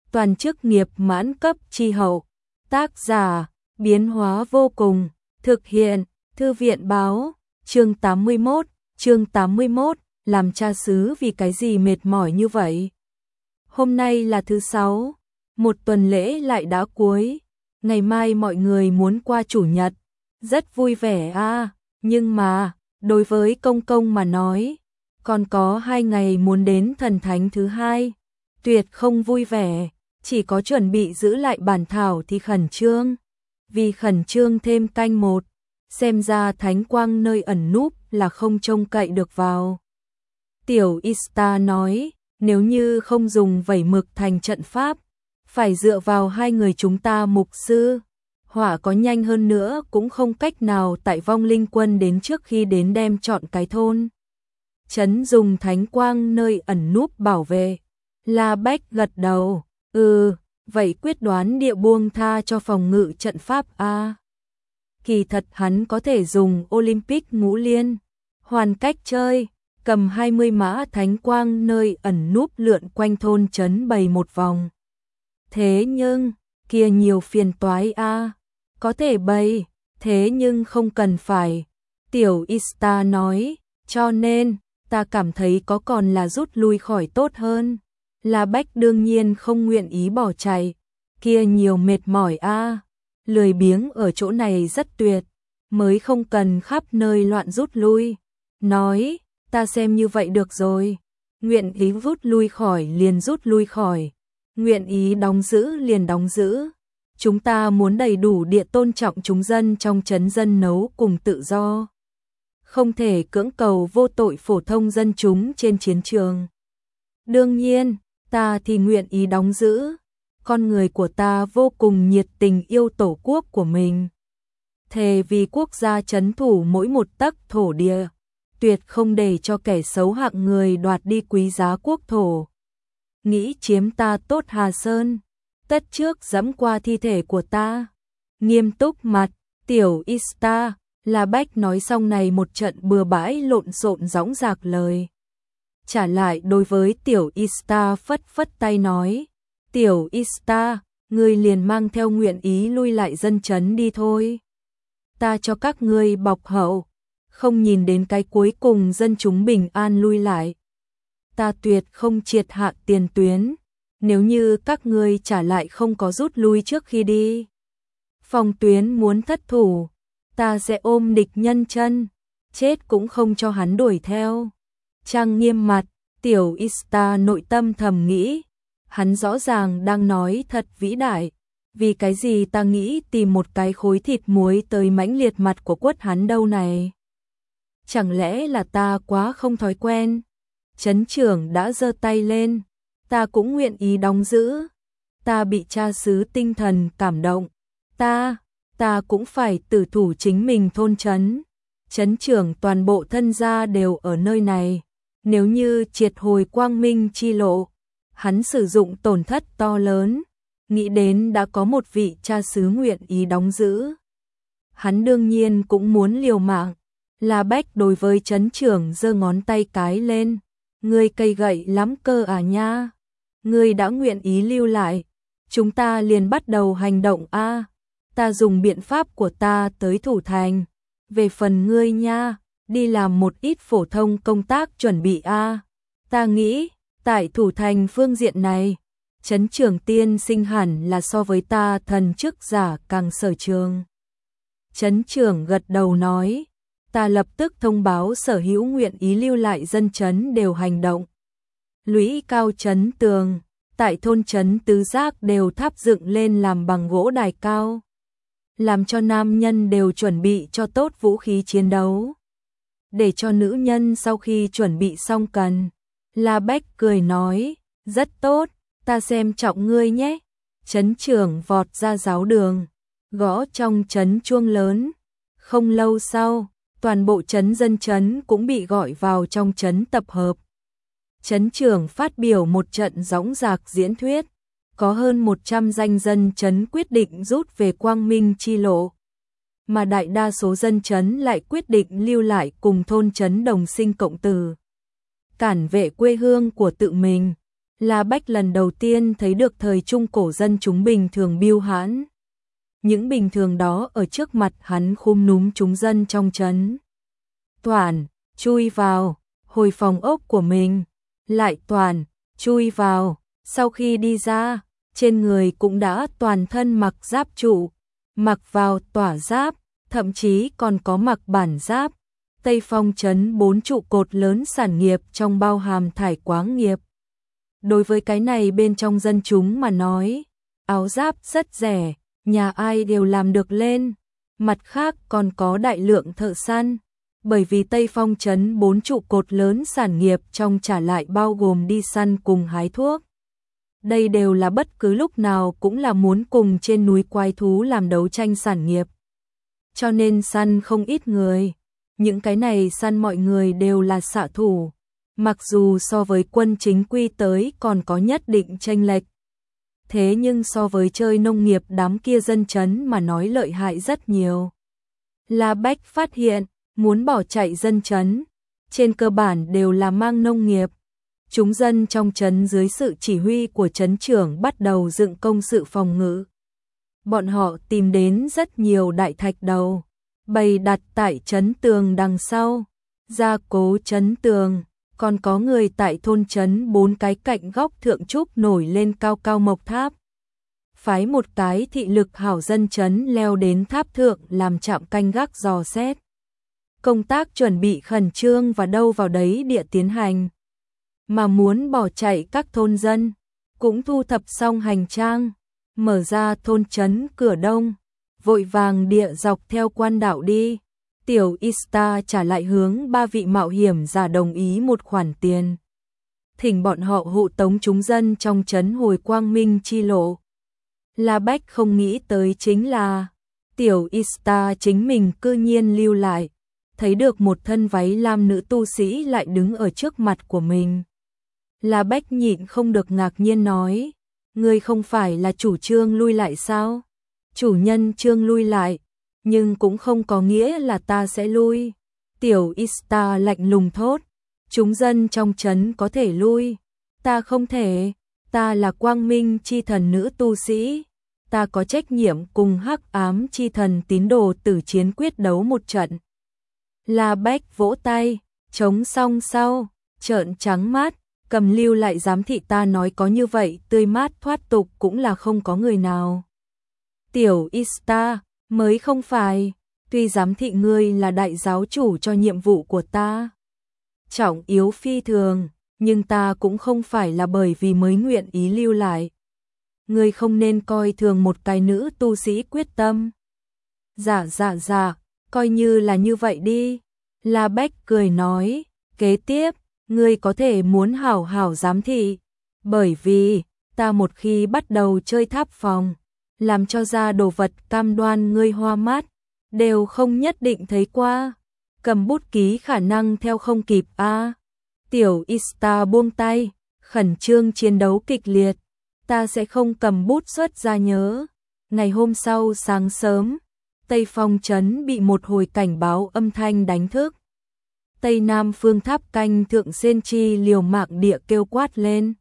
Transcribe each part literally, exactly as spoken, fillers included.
toàn chức nghiệp mãn cấp chi hậu. Tác giả, biến hóa vô cùng, thực hiện, Thư viện báo, chương tám mươi mốt, chương tám mươi mốt, làm cha xứ vì cái gì mệt mỏi như vậy. Hôm nay là thứ sáu, một tuần lễ lại đã cuối, ngày mai mọi người muốn qua chủ nhật, rất vui vẻ à, nhưng mà, đối với công công mà nói, còn có hai ngày muốn đến thần thánh thứ hai, tuyệt không vui vẻ, chỉ có chuẩn bị giữ lại bản thảo thì khẩn trương, vì khẩn trương thêm canh một, xem ra thánh quang nơi ẩn núp là không trông cậy được vào. Tiểu Ista nói, nếu như không dùng vẩy mực thành trận pháp, phải dựa vào hai người chúng ta mục sư, hỏa có nhanh hơn nữa cũng không cách nào tại vong linh quân đến trước khi đến đem chọn cái thôn. Trấn dùng thánh quang nơi ẩn núp bảo vệ. La Bách gật đầu, ừ, vậy quyết đoán địa buông tha cho phòng ngự trận pháp a. Kỳ thật hắn có thể dùng Olympic ngũ liên, hoàn cách chơi, cầm hai mươi mã thánh quang nơi ẩn núp lượn quanh thôn trấn bày một vòng. Thế nhưng, kia nhiều phiền toái a, có thể bày, thế nhưng không cần phải. Tiểu Ista nói, cho nên, ta cảm thấy có còn là rút lui khỏi tốt hơn. La Bách đương nhiên không nguyện ý bỏ chạy, kia nhiều mệt mỏi a, lười biếng ở chỗ này rất tuyệt, mới không cần khắp nơi loạn rút lui. Nói, ta xem như vậy được rồi, nguyện ý rút lui khỏi liền rút lui khỏi, nguyện ý đóng giữ liền đóng giữ. Chúng ta muốn đầy đủ địa tôn trọng chúng dân trong trấn dân nấu cùng tự do. Không thể cưỡng cầu vô tội phổ thông dân chúng trên chiến trường. Đương nhiên, ta thì nguyện ý đóng giữ. Con người của ta vô cùng nhiệt tình yêu tổ quốc của mình. Thề vì quốc gia trấn thủ mỗi một tấc thổ địa, tuyệt không để cho kẻ xấu hạng người đoạt đi quý giá quốc thổ. Nghĩ chiếm ta tốt Hà Sơn, tất trước dẫm qua thi thể của ta. Nghiêm túc mặt, Tiểu Ista, La Bách nói xong này một trận bừa bãi lộn xộn dõng dạc lời. Trả lại đối với Tiểu Ista phất phất tay nói, Tiểu Ista, ngươi liền mang theo nguyện ý lui lại dân trấn đi thôi. Ta cho các ngươi bọc hậu, không nhìn đến cái cuối cùng dân chúng bình an lui lại. Ta tuyệt không triệt hạ tiền tuyến, nếu như các ngươi trả lại không có rút lui trước khi đi. Phòng tuyến muốn thất thủ, ta sẽ ôm địch nhân chân, chết cũng không cho hắn đuổi theo. Trang nghiêm mặt, Tiểu Ista nội tâm thầm nghĩ, hắn rõ ràng đang nói thật vĩ đại, vì cái gì ta nghĩ tìm một cái khối thịt muối tới mãnh liệt mặt của quất hắn đâu này. Chẳng lẽ là ta quá không thói quen? Trấn trưởng đã giơ tay lên, ta cũng nguyện ý đóng giữ. Ta bị cha xứ tinh thần cảm động, ta, ta cũng phải tử thủ chính mình thôn trấn. Trấn trưởng toàn bộ thân gia đều ở nơi này, nếu như triệt hồi quang minh chi lộ, hắn sử dụng tổn thất to lớn, nghĩ đến đã có một vị cha xứ nguyện ý đóng giữ. Hắn đương nhiên cũng muốn liều mạng. La Bách đối với trấn trưởng giơ ngón tay cái lên, ngươi cây gậy lắm cơ à nha, ngươi đã nguyện ý lưu lại, chúng ta liền bắt đầu hành động a. Ta dùng biện pháp của ta tới thủ thành, về phần ngươi nha, đi làm một ít phổ thông công tác chuẩn bị a. Ta nghĩ, tại thủ thành phương diện này, trấn trưởng tiên sinh hẳn là so với ta thần chức giả càng sở trường. Trấn trưởng gật đầu nói, ta lập tức thông báo sở hữu nguyện ý lưu lại dân trấn đều hành động. Lũy cao trấn tường, tại thôn trấn tứ giác đều tháp dựng lên làm bằng gỗ đài cao, làm cho nam nhân đều chuẩn bị cho tốt vũ khí chiến đấu, để cho nữ nhân sau khi chuẩn bị xong cần. La Bách cười nói, rất tốt, ta xem trọng ngươi nhé. Trấn trưởng vọt ra giáo đường, gõ trong trấn chuông lớn. Không lâu sau, toàn bộ trấn dân trấn cũng bị gọi vào trong trấn tập hợp. Trấn trưởng phát biểu một trận dõng dạc diễn thuyết, có hơn một trăm danh dân trấn quyết định rút về quang minh chi lộ, mà đại đa số dân trấn lại quyết định lưu lại cùng thôn trấn đồng sinh cộng tử, cản vệ quê hương của tự mình. La Bách lần đầu tiên thấy được thời trung cổ dân chúng bình thường biêu hãn. Những bình thường đó ở trước mặt hắn khum núm chúng dân trong trấn. Toàn, chui vào, hồi phòng ốc của mình, lại toàn, chui vào, sau khi đi ra, trên người cũng đã toàn thân mặc giáp trụ, mặc vào tỏa giáp, thậm chí còn có mặc bản giáp. Tây Phong trấn bốn trụ cột lớn sản nghiệp trong bao hàm thải quáng nghiệp. Đối với cái này bên trong dân chúng mà nói, áo giáp rất rẻ, nhà ai đều làm được lên. Mặt khác còn có đại lượng thợ săn, bởi vì Tây Phong trấn bốn trụ cột lớn sản nghiệp trong trả lại bao gồm đi săn cùng hái thuốc. Đây đều là bất cứ lúc nào cũng là muốn cùng trên núi quái thú làm đấu tranh sản nghiệp. Cho nên săn không ít người, những cái này săn mọi người đều là xạ thủ, mặc dù so với quân chính quy tới còn có nhất định chênh lệch. Thế nhưng so với chơi nông nghiệp đám kia dân chấn mà nói lợi hại rất nhiều. La Bách phát hiện, muốn bỏ chạy dân chấn, trên cơ bản đều là mang nông nghiệp. Chúng dân trong trấn dưới sự chỉ huy của trấn trưởng bắt đầu dựng công sự phòng ngự. Bọn họ tìm đến rất nhiều đại thạch đầu, bày đặt tại trấn tường đằng sau, gia cố trấn tường, còn có người tại thôn trấn bốn cái cạnh góc thượng trúc nổi lên cao cao mộc tháp. Phái một cái thị lực hảo dân trấn leo đến tháp thượng làm trạm canh gác dò xét. Công tác chuẩn bị khẩn trương và đâu vào đấy địa tiến hành. Mà muốn bỏ chạy các thôn dân, cũng thu thập xong hành trang, mở ra thôn trấn cửa đông, vội vàng địa dọc theo quan đạo đi. Tiểu Ista trả lại hướng ba vị mạo hiểm giả đồng ý một khoản tiền. Thỉnh bọn họ hộ tống chúng dân trong trấn hồi quang minh chi lộ. La Bách không nghĩ tới chính là, Tiểu Ista chính mình cư nhiên lưu lại, thấy được một thân váy lam nữ tu sĩ lại đứng ở trước mặt của mình. La Bách nhịn không được ngạc nhiên nói, ngươi không phải là chủ trương lui lại sao? Chủ nhân trương lui lại, nhưng cũng không có nghĩa là ta sẽ lui. Tiểu Ista lạnh lùng thốt, chúng dân trong trấn có thể lui, ta không thể, ta là quang minh chi thần nữ tu sĩ, ta có trách nhiệm cùng hắc ám chi thần tín đồ tử chiến quyết đấu một trận. La Bách vỗ tay, chống xong sau, trợn trắng mắt, cầm lưu lại giám thị ta nói có như vậy tươi mát thoát tục cũng là không có người nào. Tiểu Ista, mới không phải, tuy giám thị ngươi là đại giáo chủ cho nhiệm vụ của ta. Trọng yếu phi thường, nhưng ta cũng không phải là bởi vì mới nguyện ý lưu lại. Ngươi không nên coi thường một cái nữ tu sĩ quyết tâm. Dạ dạ dạ, coi như là như vậy đi. La Bách cười nói, kế tiếp, ngươi có thể muốn hảo hảo giám thị, bởi vì, ta một khi bắt đầu chơi tháp phòng, làm cho ra đồ vật cam đoan ngươi hoa mắt, đều không nhất định thấy qua. Cầm bút ký khả năng theo không kịp a. À. Tiểu Ista buông tay, khẩn trương chiến đấu kịch liệt, ta sẽ không cầm bút xuất ra nhớ. Ngày hôm sau sáng sớm, Tây Phong trấn bị một hồi cảnh báo âm thanh đánh thức. Tây Nam phương tháp canh thượng Sen Chi liều mạng địa kêu quát lên.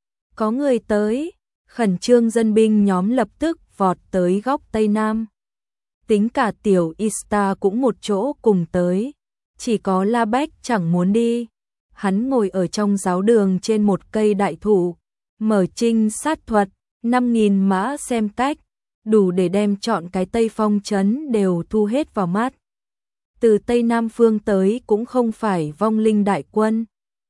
Có người tới, khẩn trương dân binh nhóm lập tức vọt tới góc Tây Nam. Tính cả Tiểu Ista cũng một chỗ cùng tới, chỉ có La Bách chẳng muốn đi. Hắn ngồi ở trong giáo đường trên một cây đại thụ, mở trinh sát thuật, năm nghìn mã xem cách, đủ để đem chọn cái Tây Phong trấn đều thu hết vào mắt. Từ Tây Nam phương tới cũng không phải vong linh đại quân,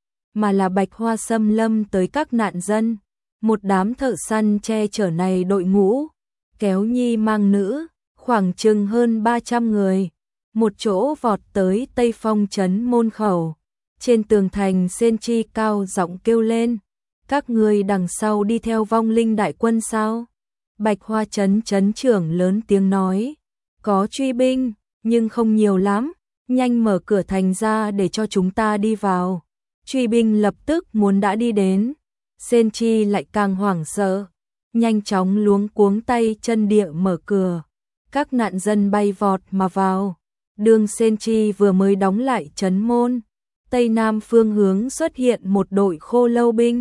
mà là Bạch Hoa xâm lâm tới các nạn dân. Một đám thợ săn che chở này đội ngũ, kéo nhi mang nữ, khoảng chừng hơn ba trăm người, một chỗ vọt tới Tây Phong trấn môn khẩu. Trên tường thành Sen Chi cao giọng kêu lên, các người đằng sau đi theo vong linh đại quân sao? Bạch Hoa trấn trấn trưởng lớn tiếng nói, có truy binh, nhưng không nhiều lắm, nhanh mở cửa thành ra để cho chúng ta đi vào. Truy binh lập tức muốn đã đi đến, Sen Chi lại càng hoảng sợ, nhanh chóng luống cuống tay chân địa mở cửa. Các nạn dân bay vọt mà vào. Đường Sen Chi vừa mới đóng lại trấn môn, Tây Nam phương hướng xuất hiện một đội khô lâu binh.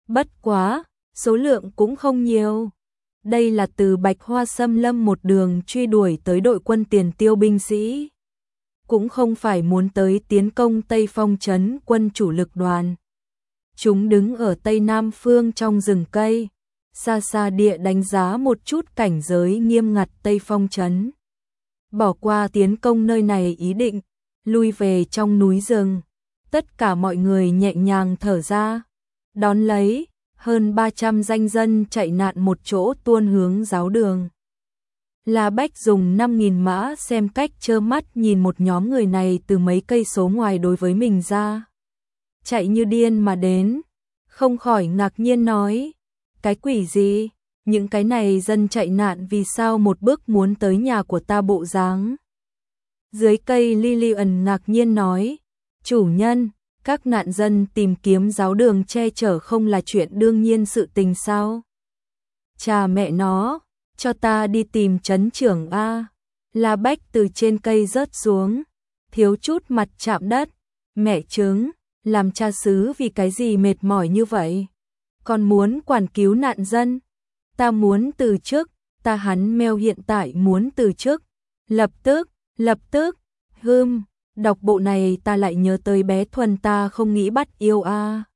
Bất quá, số lượng cũng không nhiều. Đây là từ Bạch Hoa Xâm Lâm một đường truy đuổi tới đội quân tiền tiêu binh sĩ. Cũng không phải muốn tới tiến công Tây Phong trấn quân chủ lực đoàn. Chúng đứng ở Tây Nam phương trong rừng cây, xa xa địa đánh giá một chút cảnh giới nghiêm ngặt Tây Phong trấn. Bỏ qua tiến công nơi này ý định, lui về trong núi rừng. Tất cả mọi người nhẹ nhàng thở ra, đón lấy, hơn ba trăm danh dân chạy nạn một chỗ tuôn hướng giáo đường. La Bách dùng năm nghìn mã xem cách trơ mắt nhìn một nhóm người này từ mấy cây số ngoài đối với mình ra. Chạy như điên mà đến, không khỏi ngạc nhiên nói, cái quỷ gì, những cái này dân chạy nạn vì sao một bước muốn tới nhà của ta bộ dáng. Dưới cây Lillian ngạc nhiên nói, chủ nhân, các nạn dân tìm kiếm giáo đường che chở không là chuyện đương nhiên sự tình sao? Cha mẹ nó, cho ta đi tìm trấn trưởng a. La Bách từ trên cây rớt xuống, thiếu chút mặt chạm đất, mẹ chứng, làm cha xứ vì cái gì mệt mỏi như vậy? Còn muốn quản cứu nạn dân? Ta muốn từ chức, ta hắn meo hiện tại muốn từ chức. Lập tức, lập tức, hưm, đọc bộ này ta lại nhớ tới bé Thuần ta không nghĩ bắt yêu a.